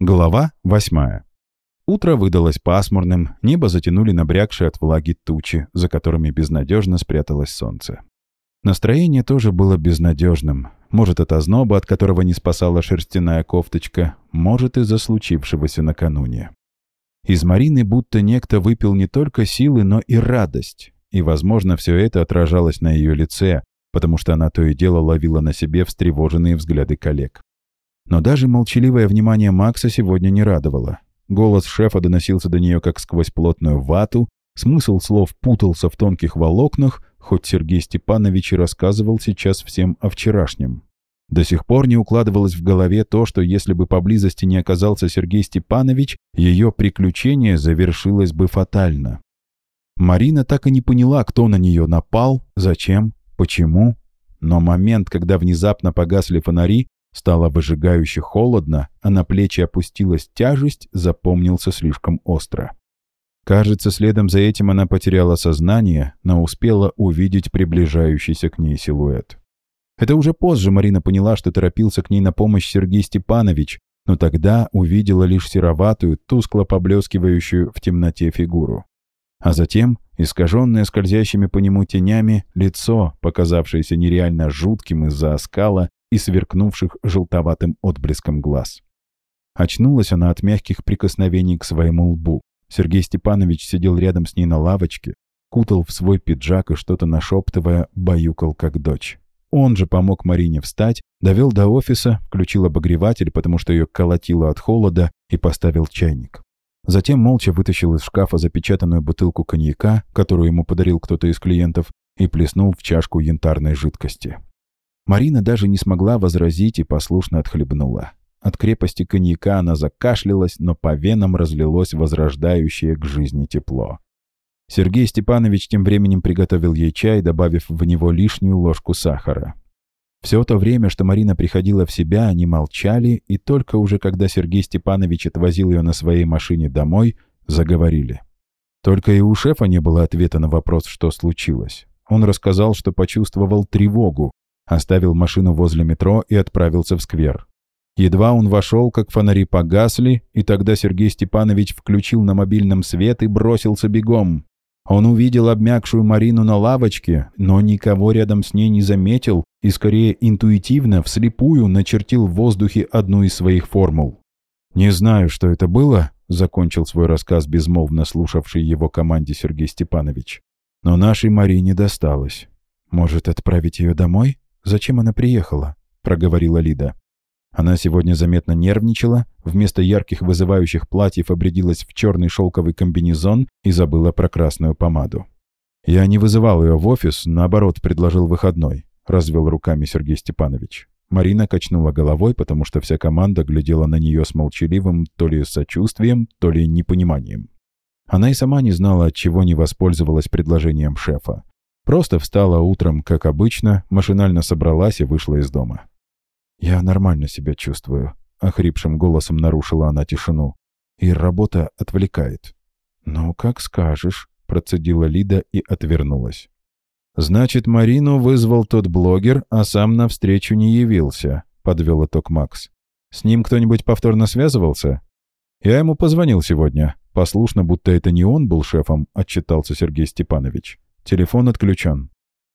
Глава 8. Утро выдалось пасмурным, небо затянули набрякшие от влаги тучи, за которыми безнадежно спряталось солнце. Настроение тоже было безнадежным. Может, от озноба, от которого не спасала шерстяная кофточка, может, из-за случившегося накануне. Из Марины будто некто выпил не только силы, но и радость. И, возможно, все это отражалось на ее лице, потому что она то и дело ловила на себе встревоженные взгляды коллег. Но даже молчаливое внимание Макса сегодня не радовало. Голос шефа доносился до нее как сквозь плотную вату, смысл слов путался в тонких волокнах, хоть Сергей Степанович и рассказывал сейчас всем о вчерашнем. До сих пор не укладывалось в голове то, что если бы поблизости не оказался Сергей Степанович, ее приключение завершилось бы фатально. Марина так и не поняла, кто на нее напал, зачем, почему. Но момент, когда внезапно погасли фонари, стало выжигающе холодно, а на плечи опустилась тяжесть, запомнился слишком остро. Кажется, следом за этим она потеряла сознание, но успела увидеть приближающийся к ней силуэт. Это уже позже Марина поняла, что торопился к ней на помощь Сергей Степанович, но тогда увидела лишь сероватую, тускло поблескивающую в темноте фигуру. А затем искаженное скользящими по нему тенями лицо, показавшееся нереально жутким из-за оскала и сверкнувших желтоватым отблеском глаз. Очнулась она от мягких прикосновений к своему лбу. Сергей Степанович сидел рядом с ней на лавочке, кутал в свой пиджак и что-то нашептывая, баюкал как дочь. Он же помог Марине встать, довел до офиса, включил обогреватель, потому что ее колотило от холода, и поставил чайник. Затем молча вытащил из шкафа запечатанную бутылку коньяка, которую ему подарил кто-то из клиентов, и плеснул в чашку янтарной жидкости. Марина даже не смогла возразить и послушно отхлебнула. От крепости коньяка она закашлялась, но по венам разлилось возрождающее к жизни тепло. Сергей Степанович тем временем приготовил ей чай, добавив в него лишнюю ложку сахара. Все то время, что Марина приходила в себя, они молчали, и только уже когда Сергей Степанович отвозил ее на своей машине домой, заговорили. Только и у шефа не было ответа на вопрос, что случилось. Он рассказал, что почувствовал тревогу, оставил машину возле метро и отправился в сквер. Едва он вошел, как фонари погасли, и тогда Сергей Степанович включил на мобильном свет и бросился бегом. Он увидел обмякшую Марину на лавочке, но никого рядом с ней не заметил и скорее интуитивно, вслепую начертил в воздухе одну из своих формул. «Не знаю, что это было», — закончил свой рассказ безмолвно слушавший его команде Сергей Степанович. «Но нашей Марине досталось. Может, отправить ее домой? Зачем она приехала?» — проговорила Лида. Она сегодня заметно нервничала, вместо ярких вызывающих платьев обрядилась в черный шелковый комбинезон и забыла про красную помаду. «Я не вызывал ее в офис, наоборот, предложил выходной», — развел руками Сергей Степанович. Марина качнула головой, потому что вся команда глядела на нее с молчаливым то ли сочувствием, то ли непониманием. Она и сама не знала, отчего не воспользовалась предложением шефа. Просто встала утром, как обычно, машинально собралась и вышла из дома. «Я нормально себя чувствую», — охрипшим голосом нарушила она тишину. «И работа отвлекает». «Ну, как скажешь», — процедила Лида и отвернулась. «Значит, Марину вызвал тот блогер, а сам навстречу не явился», — подвел итог Макс. «С ним кто-нибудь повторно связывался?» «Я ему позвонил сегодня. Послушно, будто это не он был шефом», — отчитался Сергей Степанович. «Телефон отключен».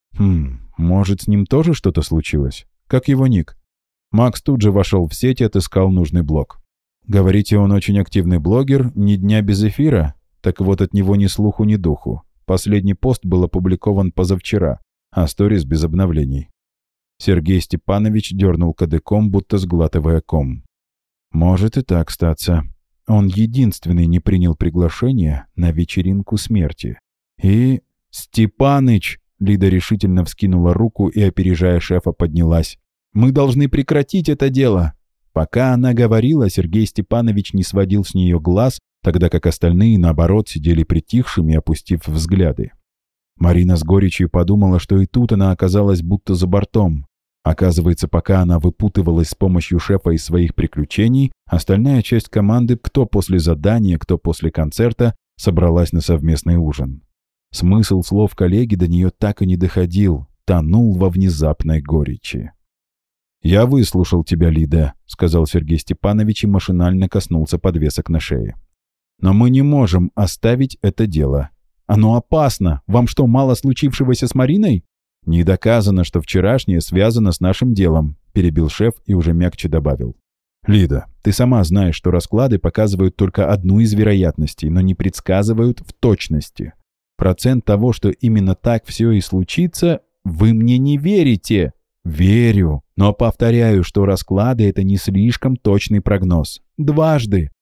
Может, с ним тоже что-то случилось? Как его ник?» Макс тут же вошел в сеть и отыскал нужный блог. «Говорите, он очень активный блогер, ни дня без эфира? Так вот, от него ни слуху, ни духу. Последний пост был опубликован позавчера, а сторис без обновлений». Сергей Степанович дернул кадыком, будто сглатывая ком. «Может и так статься. Он единственный не принял приглашение на вечеринку смерти. И... Степаныч!» Лида решительно вскинула руку и, опережая шефа, поднялась. «Мы должны прекратить это дело!» Пока она говорила, Сергей Степанович не сводил с нее глаз, тогда как остальные, наоборот, сидели притихшими, опустив взгляды. Марина с горечью подумала, что и тут она оказалась будто за бортом. Оказывается, пока она выпутывалась с помощью шефа из своих приключений, остальная часть команды, кто после задания, кто после концерта, собралась на совместный ужин. Смысл слов коллеги до нее так и не доходил, тонул во внезапной горечи. «Я выслушал тебя, Лида», — сказал Сергей Степанович и машинально коснулся подвесок на шее. «Но мы не можем оставить это дело. Оно опасно. Вам что, мало случившегося с Мариной?» «Не доказано, что вчерашнее связано с нашим делом», — перебил шеф и уже мягче добавил. «Лида, ты сама знаешь, что расклады показывают только одну из вероятностей, но не предсказывают в точности. Процент того, что именно так все и случится, вы мне не верите». «Верю, но повторяю, что расклады — это не слишком точный прогноз. Дважды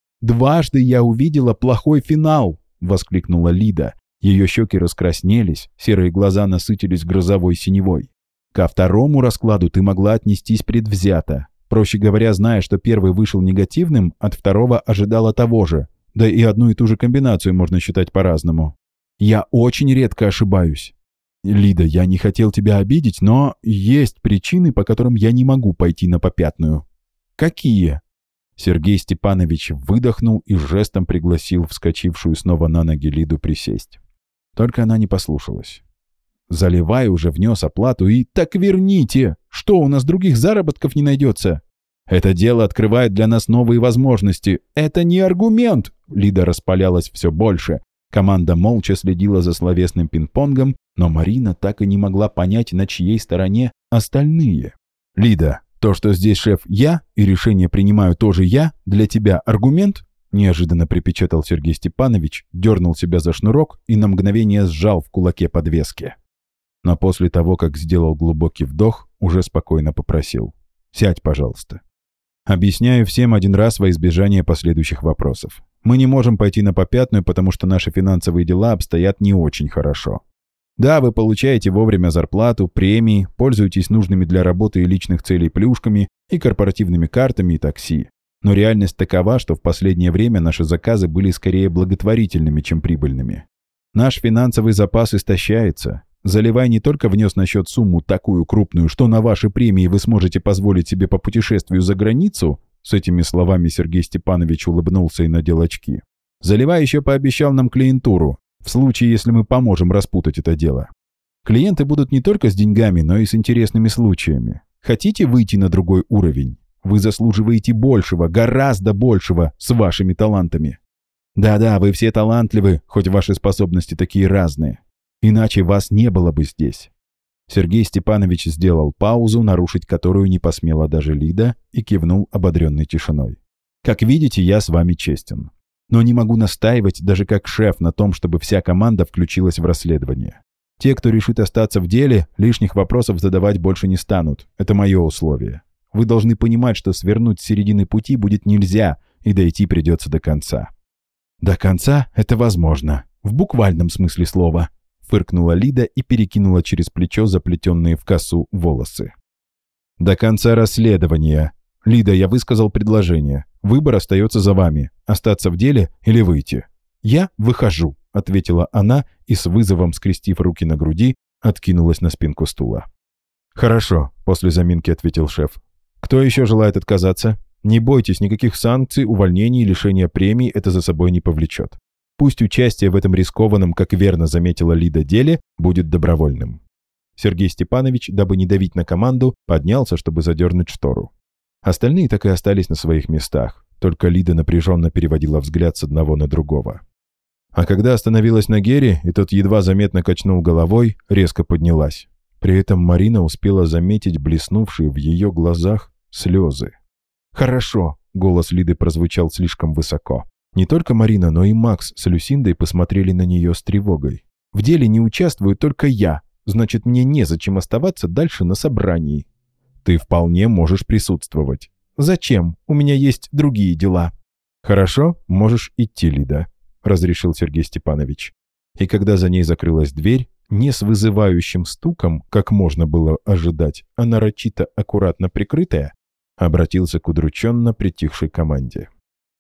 я увидела плохой финал», — воскликнула Лида. Ее щеки раскраснелись, серые глаза насытились грозовой синевой. «Ко второму раскладу ты могла отнестись предвзято. Проще говоря, зная, что первый вышел негативным, от второго ожидала того же. Да и одну и ту же комбинацию можно считать по-разному. Я очень редко ошибаюсь. Лида, я не хотел тебя обидеть, но есть причины, по которым я не могу пойти на попятную». «Какие?» Сергей Степанович выдохнул и жестом пригласил вскочившую снова на ноги Лиду присесть. Только она не послушалась. Заливай уже внес оплату и «Так верните! Что, у нас других заработков не найдется?» «Это дело открывает для нас новые возможности. Это не аргумент!» Лида распалялась все больше. Команда молча следила за словесным пинг-понгом, но Марина так и не могла понять, на чьей стороне остальные. «Лида, то, что здесь шеф я, и решение принимаю тоже я, для тебя аргумент?» Неожиданно припечатал Сергей Степанович, дернул себя за шнурок и на мгновение сжал в кулаке подвески. Но после того, как сделал глубокий вдох, уже спокойно попросил: «Сядь, пожалуйста. Объясняю всем один раз во избежание последующих вопросов. Мы не можем пойти на попятную, потому что наши финансовые дела обстоят не очень хорошо. Да, вы получаете вовремя зарплату, премии, пользуетесь нужными для работы и личных целей плюшками и корпоративными картами и такси. Но реальность такова, что в последнее время наши заказы были скорее благотворительными, чем прибыльными. Наш финансовый запас истощается. Заливай не только внес на счет сумму такую крупную, что на ваши премии вы сможете позволить себе по путешествию за границу». С этими словами Сергей Степанович улыбнулся и надел очки. «Заливай еще пообещал нам клиентуру, в случае, если мы поможем распутать это дело. Клиенты будут не только с деньгами, но и с интересными случаями. Хотите выйти на другой уровень? Вы заслуживаете большего, гораздо большего, с вашими талантами. Да-да, вы все талантливы, хоть ваши способности такие разные. Иначе вас не было бы здесь». Сергей Степанович сделал паузу, нарушить которую не посмела даже Лида, и кивнул ободренной тишиной. «Как видите, я с вами честен. Но не могу настаивать даже как шеф на том, чтобы вся команда включилась в расследование. Те, кто решит остаться в деле, лишних вопросов задавать больше не станут. Это мое условие. Вы должны понимать, что свернуть с середины пути будет нельзя, и дойти придется до конца». «До конца это возможно. В буквальном смысле слова», — фыркнула Лида и перекинула через плечо заплетенные в косу волосы. «До конца расследования. Лида, я высказал предложение. Выбор остается за вами. Остаться в деле или выйти». «Я выхожу», — ответила она и с вызовом, скрестив руки на груди, откинулась на спинку стула. «Хорошо», — после заминки ответил шеф. «Кто еще желает отказаться? Не бойтесь, никаких санкций, увольнений, лишения премий это за собой не повлечет. Пусть участие в этом рискованном, как верно заметила Лида, деле будет добровольным». Сергей Степанович, дабы не давить на команду, поднялся, чтобы задернуть штору. Остальные так и остались на своих местах, только Лида напряженно переводила взгляд с одного на другого. А когда остановилась на Гере, и тот едва заметно качнул головой, резко поднялась. При этом Марина успела заметить блеснувшие в ее глазах слезы. «Хорошо», — голос Лиды прозвучал слишком высоко. Не только Марина, но и Макс с Люсиндой посмотрели на нее с тревогой. «В деле не участвую только я, значит, мне незачем оставаться дальше на собрании». «Ты вполне можешь присутствовать». «Зачем? У меня есть другие дела». «Хорошо, можешь идти, Лида», — разрешил Сергей Степанович. И когда за ней закрылась дверь, не с вызывающим стуком, как можно было ожидать, а нарочито аккуратно прикрытая, обратился к удрученно притихшей команде.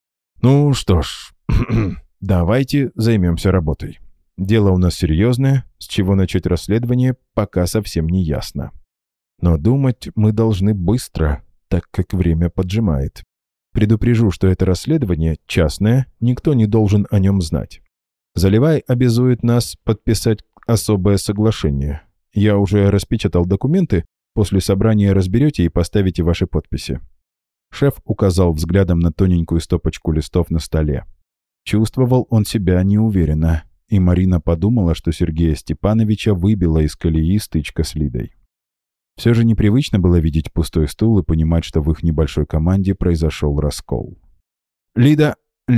«Ну что ж, давайте займемся работой. Дело у нас серьезное, с чего начать расследование, пока совсем не ясно. Но думать мы должны быстро, так как время поджимает. Предупрежу, что это расследование частное, никто не должен о нем знать. Заливай обязует нас подписать особое соглашение. Я уже распечатал документы, После собрания разберете и поставите ваши подписи». Шеф указал взглядом на тоненькую стопочку листов на столе. Чувствовал он себя неуверенно, и Марина подумала, что Сергея Степановича выбила из колеи стычка с Лидой. Все же непривычно было видеть пустой стул и понимать, что в их небольшой команде произошел раскол. Лида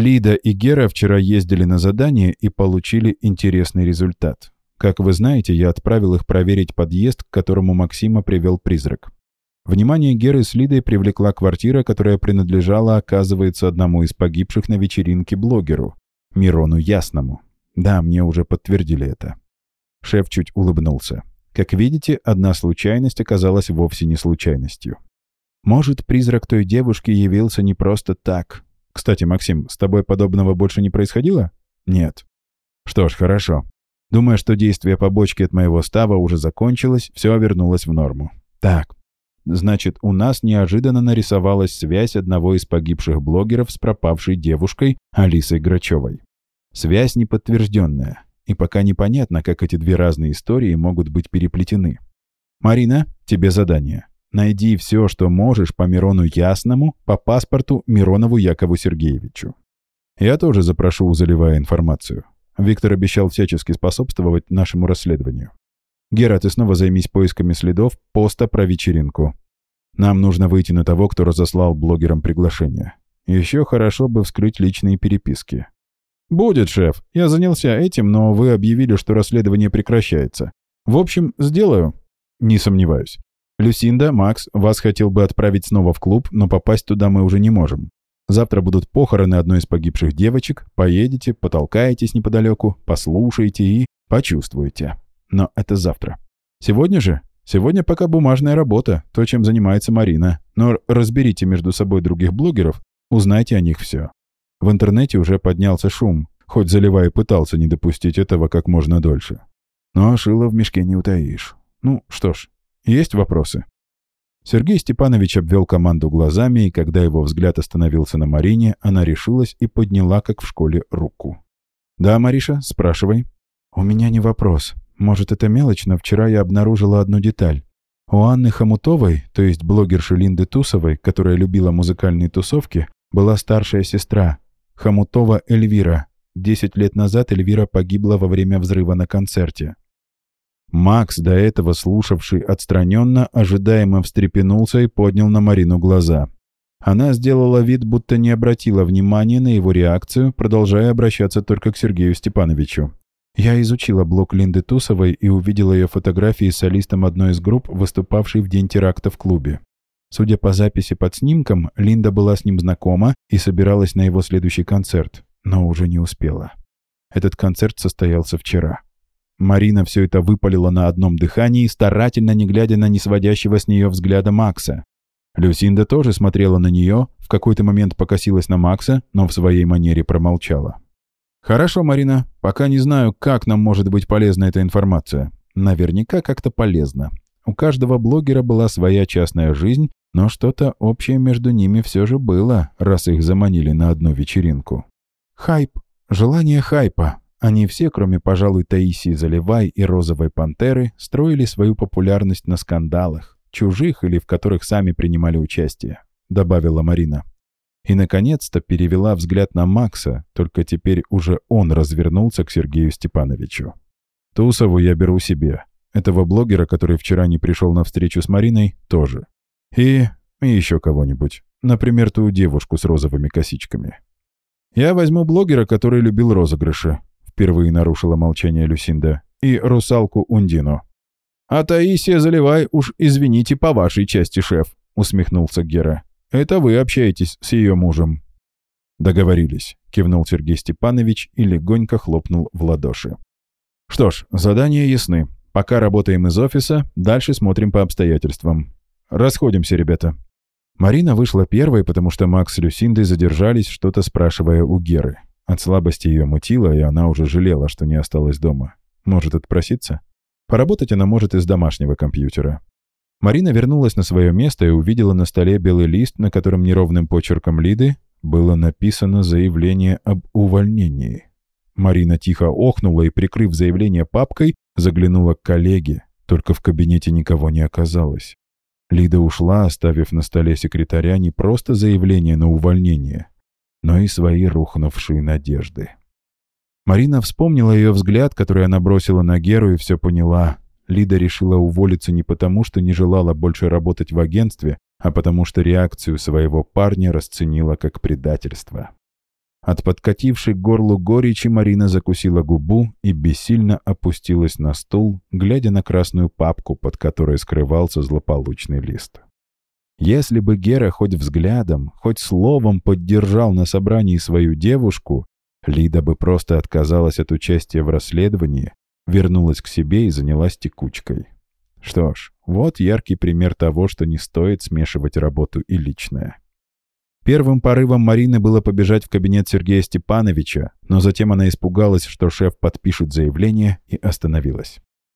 и Гера вчера ездили на задание и получили интересный результат. Как вы знаете, я отправил их проверить подъезд, к которому Максима привел призрак. Внимание Геры с Лидой привлекла квартира, которая принадлежала, оказывается, одному из погибших на вечеринке блогеру, Мирону Ясному. Да, мне уже подтвердили это. Шеф чуть улыбнулся. Как видите, одна случайность оказалась вовсе не случайностью. Может, призрак той девушки явился не просто так. Кстати, Максим, с тобой подобного больше не происходило? Нет. Что ж, хорошо. Думая, что действие побочки от моего става уже закончилось, все вернулось в норму. Так, значит, у нас неожиданно нарисовалась связь одного из погибших блогеров с пропавшей девушкой Алисой Грачевой. Связь неподтвержденная, и пока непонятно, как эти две разные истории могут быть переплетены. Марина, тебе задание. Найди все, что можешь по Мирону Ясному, по паспорту Миронову Якову Сергеевичу. Я тоже запрошу, заливая информацию. Виктор обещал всячески способствовать нашему расследованию. Гера, ты снова займись поисками следов поста про вечеринку. Нам нужно выйти на того, кто разослал блогерам приглашение. Еще хорошо бы вскрыть личные переписки. «Будет, шеф. Я занялся этим, но вы объявили, что расследование прекращается. В общем, сделаю». «Не сомневаюсь. Люсинда, Макс, вас хотел бы отправить снова в клуб, но попасть туда мы уже не можем. Завтра будут похороны одной из погибших девочек. Поедете, потолкаетесь неподалеку, послушаете и почувствуете. Но это завтра. Сегодня же? Сегодня пока бумажная работа, то, чем занимается Марина. Но разберите между собой других блогеров, узнайте о них все». В интернете уже поднялся шум, хоть Заливай пытался не допустить этого как можно дольше. Но шило в мешке не утаишь. Ну, что ж, есть вопросы? Сергей Степанович обвел команду глазами, и когда его взгляд остановился на Марине, она решилась и подняла, как в школе, руку. «Да, Мариша, спрашивай». «У меня не вопрос. Может, это мелочь, но вчера я обнаружила одну деталь. У Анны Хомутовой, то есть блогерши Линды Тусовой, которая любила музыкальные тусовки, была старшая сестра, Хомутова Эльвира. 10 лет назад Эльвира погибла во время взрыва на концерте». Макс, до этого слушавший отстраненно, ожидаемо встрепенулся и поднял на Марину глаза. Она сделала вид, будто не обратила внимания на его реакцию, продолжая обращаться только к Сергею Степановичу. «Я изучила блог Линды Тусовой и увидела ее фотографии с солистом одной из групп, выступавшей в день теракта в клубе. Судя по записи под снимком, Линда была с ним знакома и собиралась на его следующий концерт, но уже не успела. Этот концерт состоялся вчера». Марина все это выпалила на одном дыхании, старательно не глядя на несводящего с нее взгляда Макса. Люсинда тоже смотрела на нее, в какой-то момент покосилась на Макса, но в своей манере промолчала. «Хорошо, Марина, пока не знаю, как нам может быть полезна эта информация. Наверняка как-то полезно. У каждого блогера была своя частная жизнь, но что-то общее между ними все же было, раз их заманили на одну вечеринку. Хайп. Желание хайпа. Они все, кроме, пожалуй, Таисии Заливай и Розовой Пантеры, строили свою популярность на скандалах, чужих или в которых сами принимали участие», — добавила Марина. И, наконец-то, перевела взгляд на Макса, только теперь уже он развернулся к Сергею Степановичу. «Тусову я беру себе. Этого блогера, который вчера не пришел на встречу с Мариной, тоже. И еще кого-нибудь. Например, ту девушку с розовыми косичками. Я возьму блогера, который любил розыгрыши», — впервые нарушила молчание Люсинда, «и русалку Ундину». «А Таисия Заливай, уж извините, по вашей части, шеф», — усмехнулся Гера. «Это вы общаетесь с ее мужем». «Договорились», — кивнул Сергей Степанович и легонько хлопнул в ладоши. «Что ж, задания ясны. Пока работаем из офиса, дальше смотрим по обстоятельствам. Расходимся, ребята». Марина вышла первой, потому что Макс с Люсиндой задержались, что-то спрашивая у Геры. От слабости ее мутило, и она уже жалела, что не осталась дома. Может отпроситься? Поработать она может из домашнего компьютера. Марина вернулась на свое место и увидела на столе белый лист, на котором неровным почерком Лиды было написано заявление об увольнении. Марина тихо охнула и, прикрыв заявление папкой, заглянула к коллеге. Только в кабинете никого не оказалось. Лида ушла, оставив на столе секретаря не просто заявление на увольнение, но и свои рухнувшие надежды. Марина вспомнила ее взгляд, который она бросила на Геру, и все поняла. Лида решила уволиться не потому, что не желала больше работать в агентстве, а потому что реакцию своего парня расценила как предательство. От подкатившей к горлу горечи Марина закусила губу и бессильно опустилась на стул, глядя на красную папку, под которой скрывался злополучный лист. Если бы Гера хоть взглядом, хоть словом поддержал на собрании свою девушку, Лида бы просто отказалась от участия в расследовании, вернулась к себе и занялась текучкой. Что ж, вот яркий пример того, что не стоит смешивать работу и личное. Первым порывом Марины было побежать в кабинет Сергея Степановича, но затем она испугалась, что шеф подпишет заявление, и остановилась.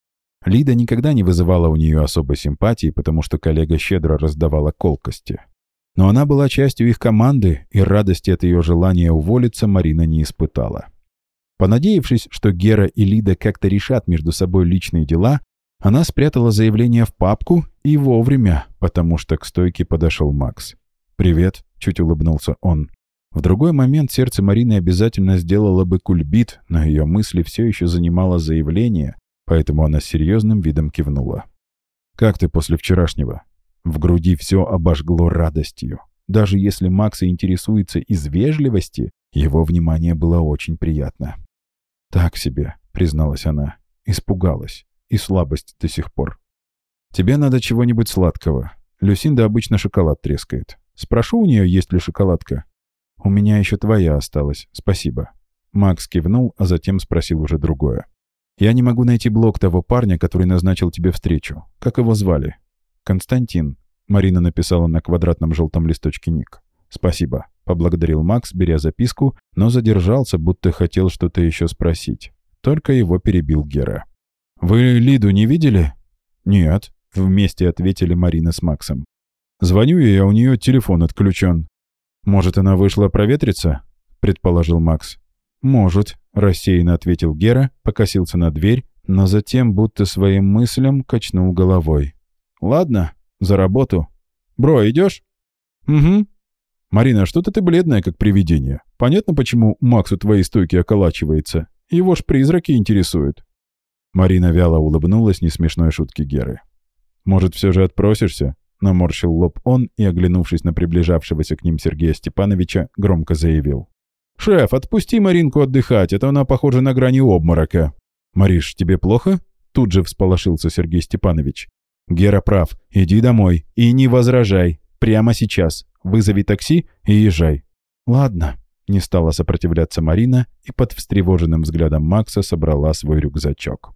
Лида никогда не вызывала у нее особой симпатии, потому что коллега щедро раздавала колкости. Но она была частью их команды, и радости от ее желания уволиться Марина не испытала. Понадеявшись, что Гера и Лида как-то решат между собой личные дела, она спрятала заявление в папку и вовремя, потому что к стойке подошел Макс. «Привет», — чуть улыбнулся он. В другой момент сердце Марины обязательно сделало бы кульбит, но ее мысли все еще занимало заявление, поэтому она с серьезным видом кивнула. «Как ты после вчерашнего?» В груди все обожгло радостью. Даже если Макс и интересуется из вежливости, его внимание было очень приятно. «Так себе», — призналась она. Испугалась. И слабость до сих пор. «Тебе надо чего-нибудь сладкого. Люсинда обычно шоколад трескает. Спрошу у нее, есть ли шоколадка?» «У меня еще твоя осталась. Спасибо». Макс кивнул, а затем спросил уже другое. «Я не могу найти блог того парня, который назначил тебе встречу. Как его звали?» «Константин», — Марина написала на квадратном желтом листочке ник. «Спасибо», — поблагодарил Макс, беря записку, но задержался, будто хотел что-то еще спросить. Только его перебил Гера. «Вы Лиду не видели?» «Нет», — вместе ответили Марина с Максом. «Звоню ей, а у нее телефон отключен». «Может, она вышла проветриться?» — предположил Макс. «Может», — рассеянно ответил Гера, покосился на дверь, но затем, будто своим мыслям, качнул головой. «Ладно, за работу. Бро, идешь?» «Угу». «Марина, что-то ты бледная, как привидение. Понятно, почему Макс у твоей стойки околачивается? Его ж призраки интересуют». Марина вяло улыбнулась несмешной шутке Геры. «Может, все же отпросишься?» — наморщил лоб он и, оглянувшись на приближавшегося к ним Сергея Степановича, громко заявил. «Шеф, отпусти Маринку отдыхать, это она похожа на грани обморока». «Мариш, тебе плохо?» — тут же всполошился Сергей Степанович. «Гера прав. Иди домой и не возражай. Прямо сейчас. Вызови такси и езжай». «Ладно», — не стала сопротивляться Марина и под встревоженным взглядом Макса собрала свой рюкзачок.